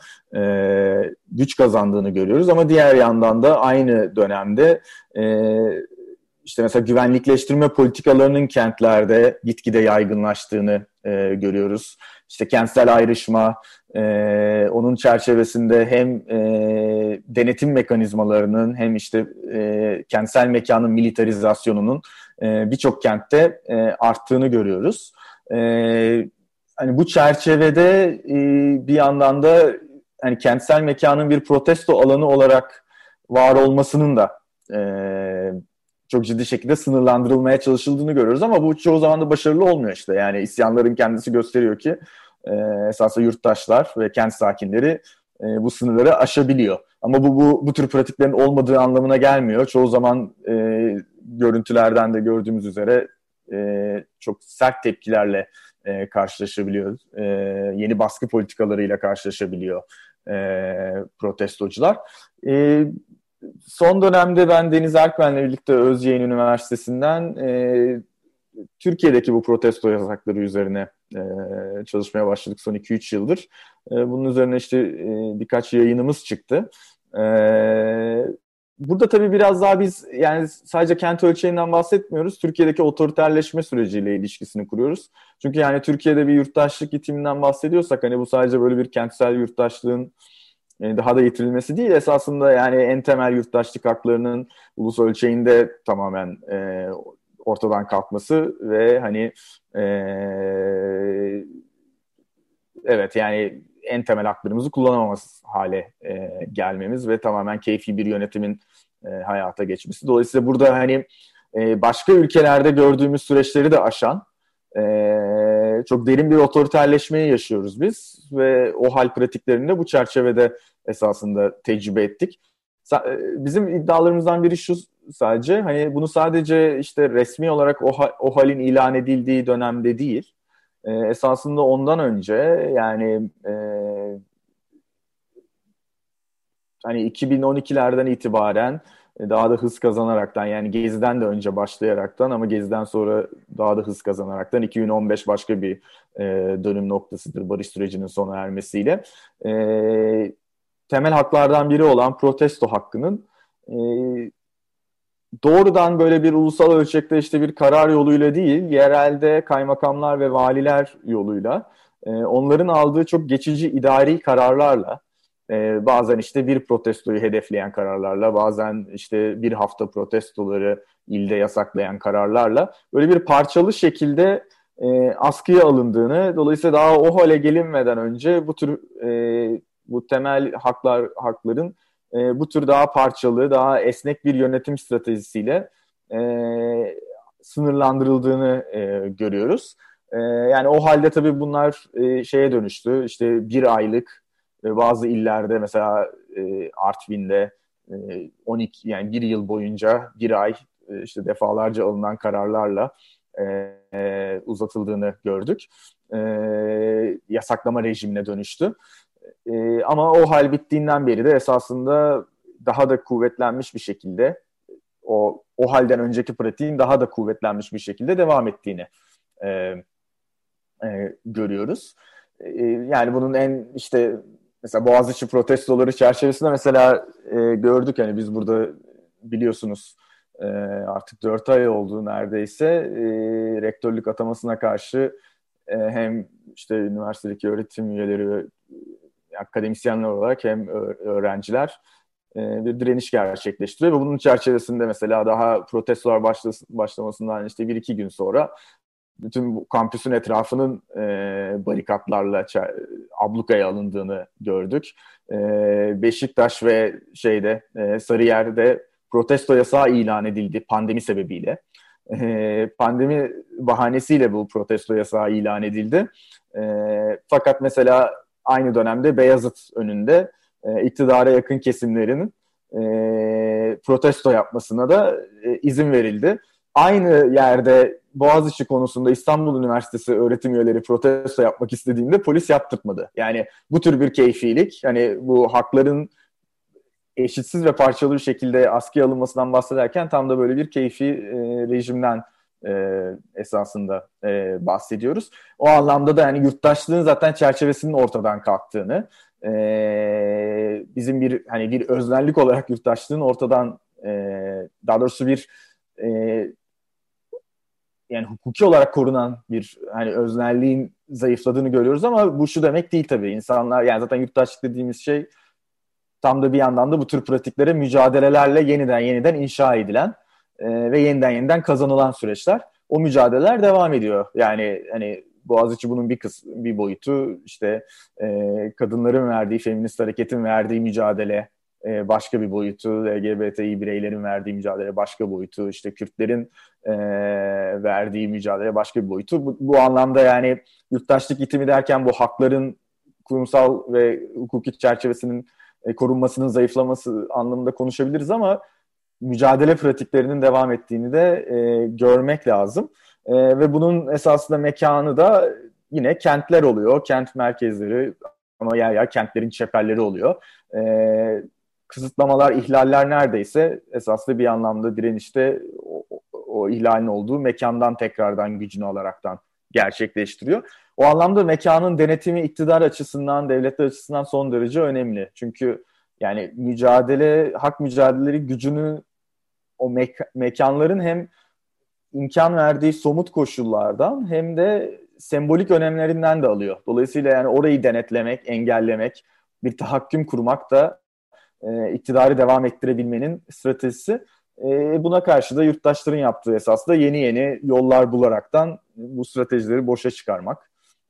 güç kazandığını görüyoruz. Ama diğer yandan da aynı dönemde işte mesela güvenlikleştirme politikalarının kentlerde gitgide yaygınlaştığını görüyoruz. İşte kentsel ayrışma, onun çerçevesinde hem denetim mekanizmalarının hem işte kentsel mekanın militarizasyonunun birçok kentte arttığını görüyoruz. Hani bu çerçevede bir yandan da hani kentsel mekanın bir protesto alanı olarak var olmasının da çok ciddi şekilde sınırlandırılmaya çalışıldığını görüyoruz ama bu çoğu zaman da başarılı olmuyor işte. Yani isyanların kendisi gösteriyor ki esasında yurttaşlar ve kent sakinleri bu sınırları aşabiliyor. Ama bu tür pratiklerin olmadığı anlamına gelmiyor. Çoğu zaman görüntülerden de gördüğümüz üzere çok sert tepkilerle karşılaşabiliyor. Yeni baskı politikalarıyla karşılaşabiliyor protestocular. Son dönemde ben Deniz Erkmen'le birlikte Özyeğin Üniversitesi'nden Türkiye'deki bu protesto yasakları üzerine çalışmaya başladık son 2-3 yıldır. Bunun üzerine işte birkaç yayınımız çıktı. Burada tabii biraz daha biz yani sadece kent ölçeğinden bahsetmiyoruz. Türkiye'deki otoriterleşme süreciyle ilişkisini kuruyoruz. Çünkü yani Türkiye'de bir yurttaşlık itiminden bahsediyorsak hani bu sadece böyle bir kentsel yurttaşlığın daha da yitirilmesi değil. Esasında yani en temel yurttaşlık haklarının ulus ölçeğinde tamamen ortadan kalkması ve hani evet yani en temel haklarımızı kullanamamız hale gelmemiz ve tamamen keyfi bir yönetimin hayata geçmesi. Dolayısıyla burada hani başka ülkelerde gördüğümüz süreçleri de aşan çok derin bir otoriterleşmeyi yaşıyoruz biz ve o hal pratiklerini de bu çerçevede esasında tecrübe ettik. Bizim iddialarımızdan biri şu sadece hani bunu sadece işte resmi olarak o halin ilan edildiği dönemde değil, esasında ondan önce yani hani 2012'lerden itibaren daha da hız kazanaraktan yani Gezi'den de önce başlayaraktan ama Gezi'den sonra daha da hız kazanaraktan 2015 başka bir dönüm noktasıdır barış sürecinin sona ermesiyle. Temel haklardan biri olan protesto hakkının doğrudan böyle bir ulusal ölçekte işte bir karar yoluyla değil, yerelde kaymakamlar ve valiler yoluyla onların aldığı çok geçici idari kararlarla bazen işte bir protestoyu hedefleyen kararlarla, bazen işte bir hafta protestoları ilde yasaklayan kararlarla böyle bir parçalı şekilde askıya alındığını, dolayısıyla daha o hale gelinmeden önce bu tür bu temel hakların bu tür daha parçalı, daha esnek bir yönetim stratejisiyle sınırlandırıldığını görüyoruz. Yani o halde tabii bunlar şeye dönüştü. İşte bir aylık bazı illerde mesela Artvin'de 12 yani bir yıl boyunca bir ay işte defalarca alınan kararlarla uzatıldığını gördük. Yasaklama rejimine dönüştü. Ama o hal bittiğinden beri de esasında daha da kuvvetlenmiş bir şekilde o halden önceki pratiğin daha da kuvvetlenmiş bir şekilde devam ettiğini görüyoruz. Yani bunun en işte mesela Boğaziçi protestoları çerçevesinde mesela gördük hani biz burada biliyorsunuz artık 4 ay oldu neredeyse rektörlük atamasına karşı hem işte üniversitedeki öğretim üyeleri ve akademisyenler olarak hem öğrenciler bir direniş gerçekleştiriyor ve bunun çerçevesinde mesela daha protestolar başlamasından işte 1-2 gün sonra bütün bu kampüsün etrafının barikatlarla ablukaya alındığını gördük. Beşiktaş ve Sarıyer'de protesto yasağı ilan edildi pandemi sebebiyle. Pandemi bahanesiyle bu protesto yasağı ilan edildi. Fakat mesela aynı dönemde Beyazıt önünde iktidara yakın kesimlerin protesto yapmasına da izin verildi. Aynı yerde Boğaziçi konusunda İstanbul Üniversitesi öğretim üyeleri protesto yapmak istediğinde polis yaptırtmadı. Yani bu tür bir keyfilik, hani bu hakların eşitsiz ve parçalı bir şekilde askıya alınmasından bahsederken tam da böyle bir keyfi rejimden esasında bahsediyoruz. O anlamda da yani yurttaşlığın zaten çerçevesinin ortadan kalktığını, bizim bir öznellik olarak yurttaşlığın ortadan, daha doğrusu bir yani hukuki olarak korunan bir hani öznelliğin zayıfladığını görüyoruz ama bu şu demek değil tabii. İnsanlar yani zaten yurttaşlık dediğimiz şey tam da bir yandan da bu tür pratiklere mücadelelerle yeniden inşa edilen ve yeniden kazanılan süreçler. O mücadeleler devam ediyor. Yani hani Boğaziçi bunun bir boyutu, işte kadınların verdiği, feminist hareketin verdiği mücadele başka bir boyutu, LGBTİ bireylerin verdiği mücadele başka boyutu, işte Kürtlerin verdiği mücadele başka bir boyutu. Bu anlamda yani yurttaşlık itimi derken bu hakların kurumsal ve hukuki çerçevesinin korunmasının zayıflaması anlamında konuşabiliriz ama mücadele pratiklerinin devam ettiğini de görmek lazım. Ve bunun esasında mekanı da yine kentler oluyor, kent merkezleri ama yer kentlerin çeperleri oluyor. Kısıtlamalar, ihlaller neredeyse esasında bir anlamda direnişte o ihlalin olduğu mekandan tekrardan gücünü alaraktan gerçekleştiriyor. O anlamda mekanın denetimi iktidar açısından, devletler açısından son derece önemli. Çünkü yani hak mücadeleleri gücünü o mekanların hem imkan verdiği somut koşullardan hem de sembolik önemlerinden de alıyor. Dolayısıyla yani orayı denetlemek, engellemek, bir tahakküm kurmak da iktidarı devam ettirebilmenin stratejisi. Buna karşı da yurttaşların yaptığı esasında yeni yollar bularaktan bu stratejileri boşa çıkarmak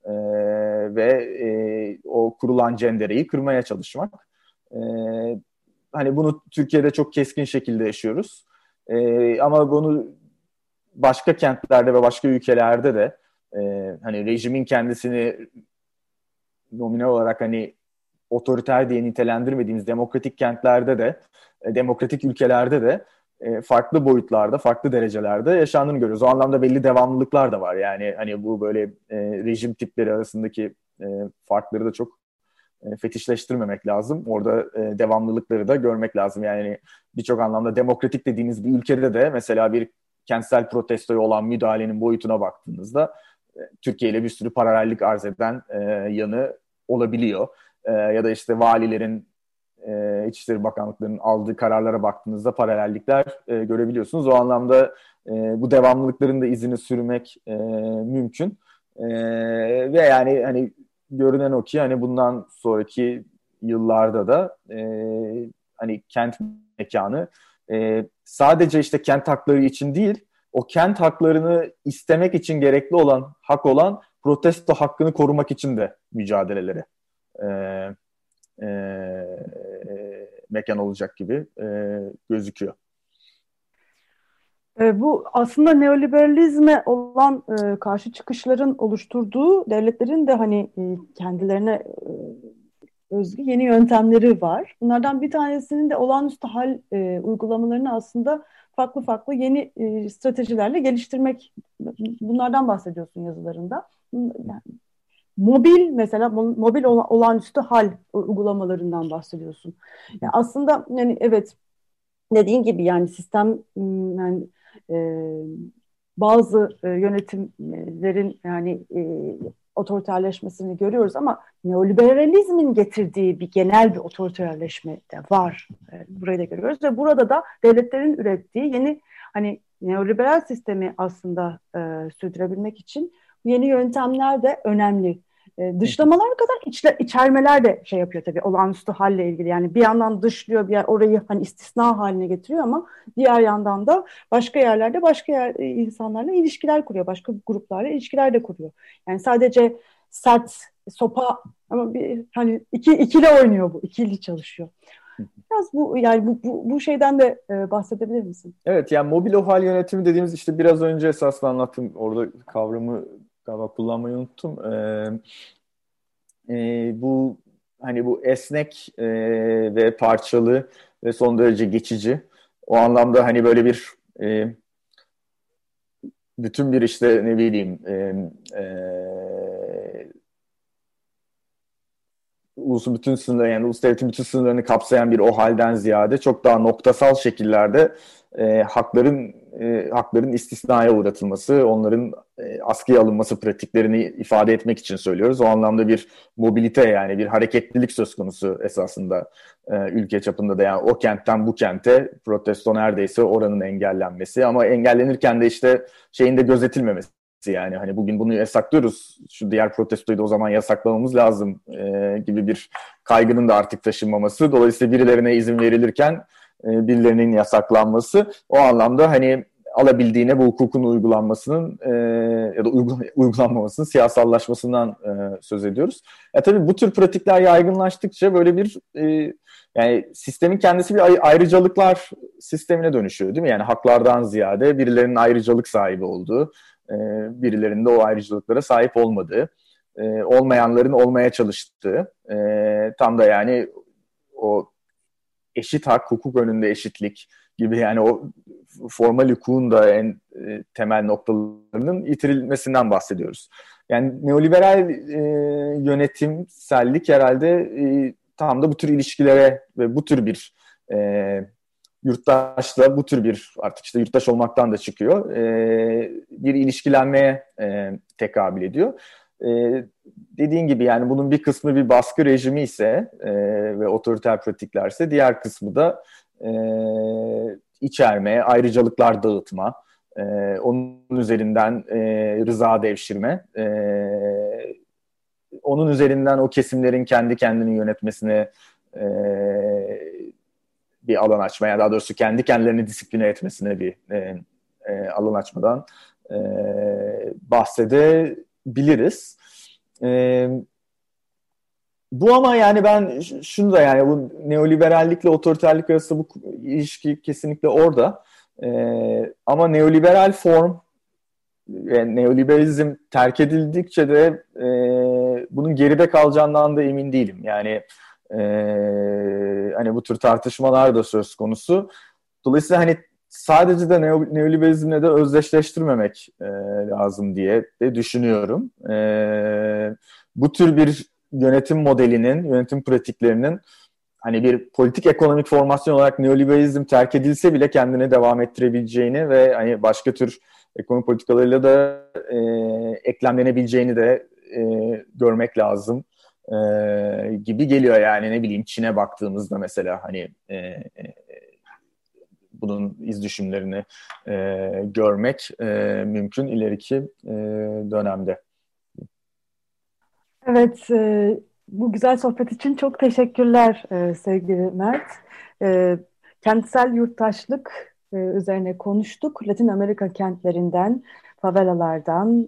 ve o kurulan cendereyi kırmaya çalışmak. Hani bunu Türkiye'de çok keskin şekilde yaşıyoruz. Ama bunu başka kentlerde ve başka ülkelerde de hani rejimin kendisini nominal olarak hani otoriter diye nitelendirmediğimiz demokratik kentlerde de, demokratik ülkelerde de farklı boyutlarda, farklı derecelerde yaşandığını görüyoruz. O anlamda belli devamlılıklar da var. Yani hani bu böyle rejim tipleri arasındaki farkları da çok fetişleştirmemek lazım. Orada devamlılıkları da görmek lazım. Yani birçok anlamda demokratik dediğiniz bir ülkede de mesela bir kentsel protestoya olan müdahalenin boyutuna baktığınızda Türkiye ile bir sürü paralellik arz eden yanı olabiliyor. Ya da işte valilerin, İçişleri Bakanlıklarının aldığı kararlara baktığınızda paralellikler görebiliyorsunuz. O anlamda bu devamlılıkların da izini sürmek mümkün. Ve yani hani görünen o ki hani bundan sonraki yıllarda da hani kent mekanı sadece işte kent hakları için değil, o kent haklarını istemek için gerekli olan, hak olan protesto hakkını korumak için de mücadeleleri mekan olacak gibi gözüküyor. Bu aslında neoliberalizme olan karşı çıkışların oluşturduğu devletlerin de hani kendilerine özgü yeni yöntemleri var. Bunlardan bir tanesinin de olağanüstü hal uygulamalarını aslında farklı yeni stratejilerle geliştirmek. Bunlardan bahsediyorsun yazılarında. Yani, mobil olağanüstü hal uygulamalarından bahsediyorsun. Yani aslında yani evet, dediğin gibi yani sistem yani bazı yönetimlerin yani otoriterleşmesini görüyoruz ama neoliberalizmin getirdiği genel bir otoriterleşme de var. Burayı da görüyoruz ve burada da devletlerin ürettiği yeni hani neoliberal sistemi aslında sürdürebilmek için yeni yöntemler de önemli. Dışlamalar kadar içermeler de şey yapıyor tabii olağanüstü halle ilgili. Yani bir yandan dışlıyor, bir yer orayı hani istisna haline getiriyor ama diğer yandan da başka yerlerde insanlarla ilişkiler kuruyor. Başka gruplarla ilişkiler de kuruyor. Yani sadece sert sopa ama bir hani ikili oynuyor bu. İkili çalışıyor. Biraz bu şeyden de bahsedebilir misin? Evet, yani mobil hal yönetimi dediğimiz işte biraz önce esaslı anlattım. Orada kavramı galiba kullanmayı unuttum. Bu hani bu esnek ve parçalı ve son derece geçici. O anlamda hani böyle bir bütün bir işte ne bileyim ulusun bütün sınırları, yani ulus devletin bütün sınırlarını kapsayan bir o halden ziyade çok daha noktasal şekillerde hakların istisnaya uğratılması, onların askıya alınması pratiklerini ifade etmek için söylüyoruz. O anlamda bir mobilite, yani bir hareketlilik söz konusu esasında ülke çapında da, yani o kentten bu kente protesto neredeyse oranın engellenmesi, ama engellenirken de işte şeyin de gözetilmemesi. Yani hani bugün bunu yasaklıyoruz, şu diğer protestoyu da o zaman yasaklamamız lazım gibi bir kaygının da artık taşınmaması. Dolayısıyla birilerine izin verilirken birilerinin yasaklanması, o anlamda hani alabildiğine bu hukukun uygulanmasının ya da uygulanmamasının siyasallaşmasından söz ediyoruz. Tabii bu tür pratikler yaygınlaştıkça böyle bir yani sistemin kendisi bir ayrıcalıklar sistemine dönüşüyor, değil mi? Yani haklardan ziyade birilerinin ayrıcalık sahibi olduğu, birilerinin de o ayrıcalıklara sahip olmadığı, olmayanların olmaya çalıştığı, tam da yani o eşit hak, hukuk önünde eşitlik gibi, yani o formal hukukun da en temel noktalarının yitirilmesinden bahsediyoruz. Yani neoliberal yönetimsellik herhalde tam da bu tür ilişkilere ve bu tür bir yurttaşla, bu tür bir, artık işte yurttaş olmaktan da çıkıyor, bir ilişkilenmeye tekabül ediyor. Dediğin gibi yani bunun bir kısmı bir baskı rejimi ise ve otoriter pratiklerse, diğer kısmı da içerme, ayrıcalıklar dağıtma, onun üzerinden rıza devşirme, onun üzerinden o kesimlerin kendi kendini yönetmesine bir alan açma, yani daha doğrusu kendi kendilerini disipline etmesine bir alan açmadan bahsedebiliriz. Bu ama yani ben şunu da, yani bu neoliberallikle otoriterlik arasında bu ilişki kesinlikle orada. Ama neoliberal form, yani neoliberalizm terk edildikçe de bunun geride kalacağından da emin değilim. Yani hani bu tür tartışmalar da söz konusu. Dolayısıyla hani sadece de neoliberalizmle de özdeşleştirmemek lazım diye de düşünüyorum. Bu tür bir yönetim modelinin, yönetim pratiklerinin hani bir politik ekonomik formasyon olarak neoliberalizm terk edilse bile kendine devam ettirebileceğini ve hani başka tür ekonomi politikalarıyla da eklemlenebileceğini de görmek lazım gibi geliyor. Yani ne bileyim, Çin'e baktığımızda mesela hani bunun iz düşümlerini görmek mümkün ileriki dönemde. Evet, bu güzel sohbet için çok teşekkürler sevgili Mert. Kentsel yurttaşlık üzerine konuştuk. Latin Amerika kentlerinden, favelalardan,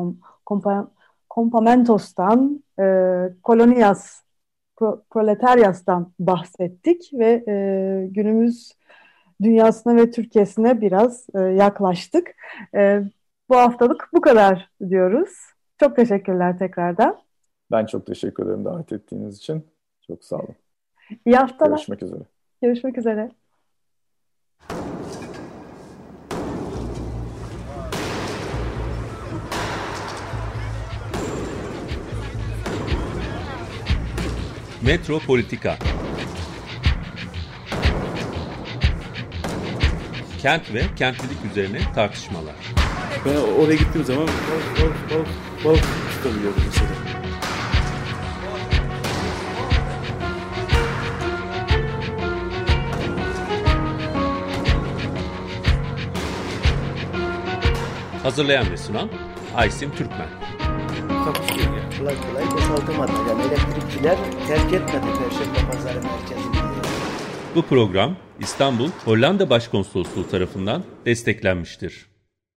Campamentos,'tan, Colonias, Proletarias'tan bahsettik ve günümüz dünyasına ve Türkiye'sine biraz yaklaştık. Bu haftalık bu kadar diyoruz. Çok teşekkürler tekrardan. Ben çok teşekkür ederim davet ettiğiniz için. Çok sağ olun. İyi haftalar. Görüşmek üzere. Görüşmek üzere. Metropolitika. Kent ve kentlilik üzerine tartışmalar. Ben oraya gittiğim zaman balık tutabiliyordum mesela. Hazırlayan ve sunan Aysim Türkmen. Kapışıyor ya. Kolay kolay boşaltamadı. Yani elektrikçiler terk etmedi Perşembe Pazarı merkezini. Bu program İstanbul Hollanda Başkonsolosluğu tarafından desteklenmiştir.